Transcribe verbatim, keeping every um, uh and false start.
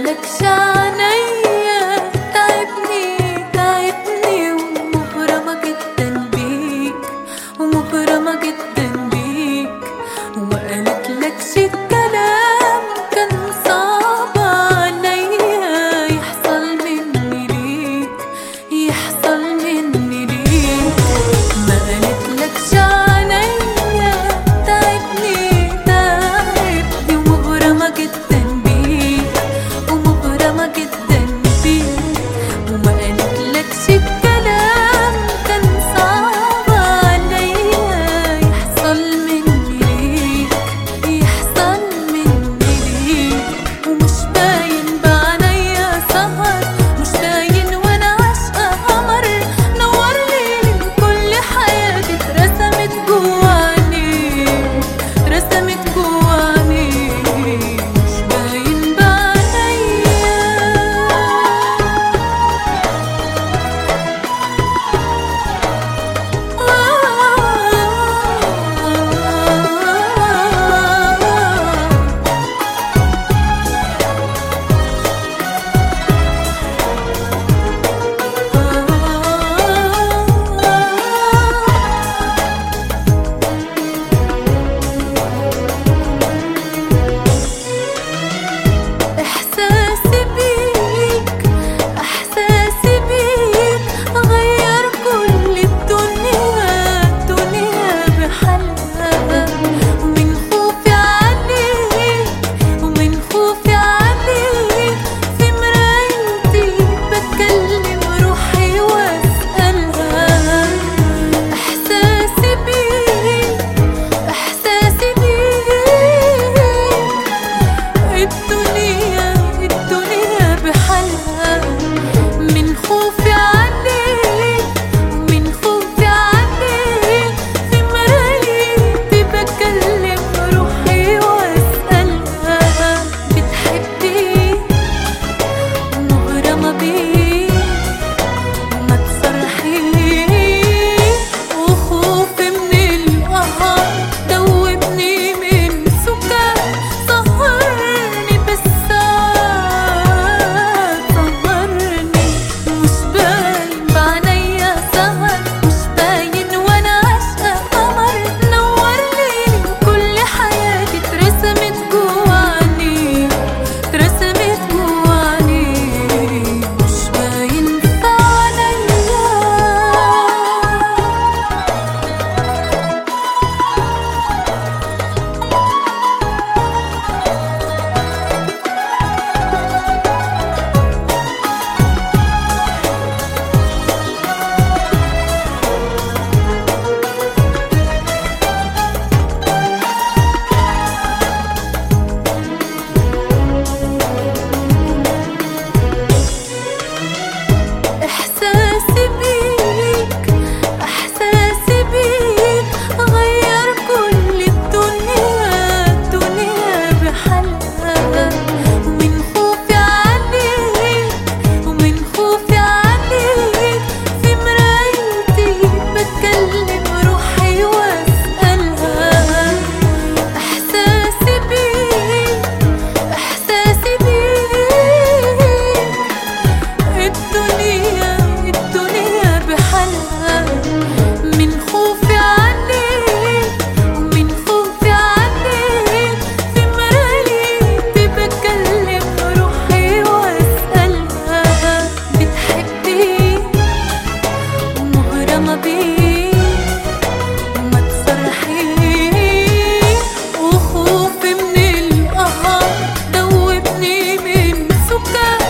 مالكش عنيا، تعبني تعبني ومغرمة جدا بيك، ومغرمة جدا بيك. ومقالتلكش الكلام كان صعب عليا، يحصل مني ليك، يحصل مني ليك. مقالتلكش عنيا، تعبني تعبني ومغرمة جدا بيك، ومغرمة جدا بيك. ومقالتلكش الكلام كان صعب عليا، يحصل مني ليك، يحصل مني ليك. ومش باين بعينيا سهر، مش باين وانا عاشقة قمر، نور ليل كل حياتي اترسمت جوا عينيك، رسمت جوا عينيك. مش باين بعينيا. إحساسي بيك، إحساسي بيك غير كل الدنيا، الدنيا بحالها. ومن خوفي عليك، ومن خوفي عليك في مرايتي بتكلم روحي واسألها. إحساسي بيك، إحساسي بيك الدنيا، الدنيا بحالها. من خوفي عليك، ومن خوفي عليك في مرايتي بكلم روحي واسألها. بتحبي ومغرمة بيك وما تصرحيش، وخوفي من القهر دوبني من سكر، سهرني بالساعات سهرني. مش باين بعينيا سهر، مش باين وانا عاشقة قمر، نور ليل كل حياتي اترسمت جوا عينيك، اترسمت جوا عينيك. مش باين في عينيا. إحساسي بيك، إحساسي بيك غير كل الدنيا، الدنيا بحالها. ومن خوفي عليك، ومن خوفي عليك في مرايتي بتكلم روحي واسألها. إحساسي بيك، إحساسي بيك الدنيا، الدنيا بحالها. من خوفي عليك، ومن خوفي عليك في مرايتي بكلم روحي واسألها. بتحبي ومغرمة بيك وما تصرحيش، وخوفي من القهر دوبني من سكر،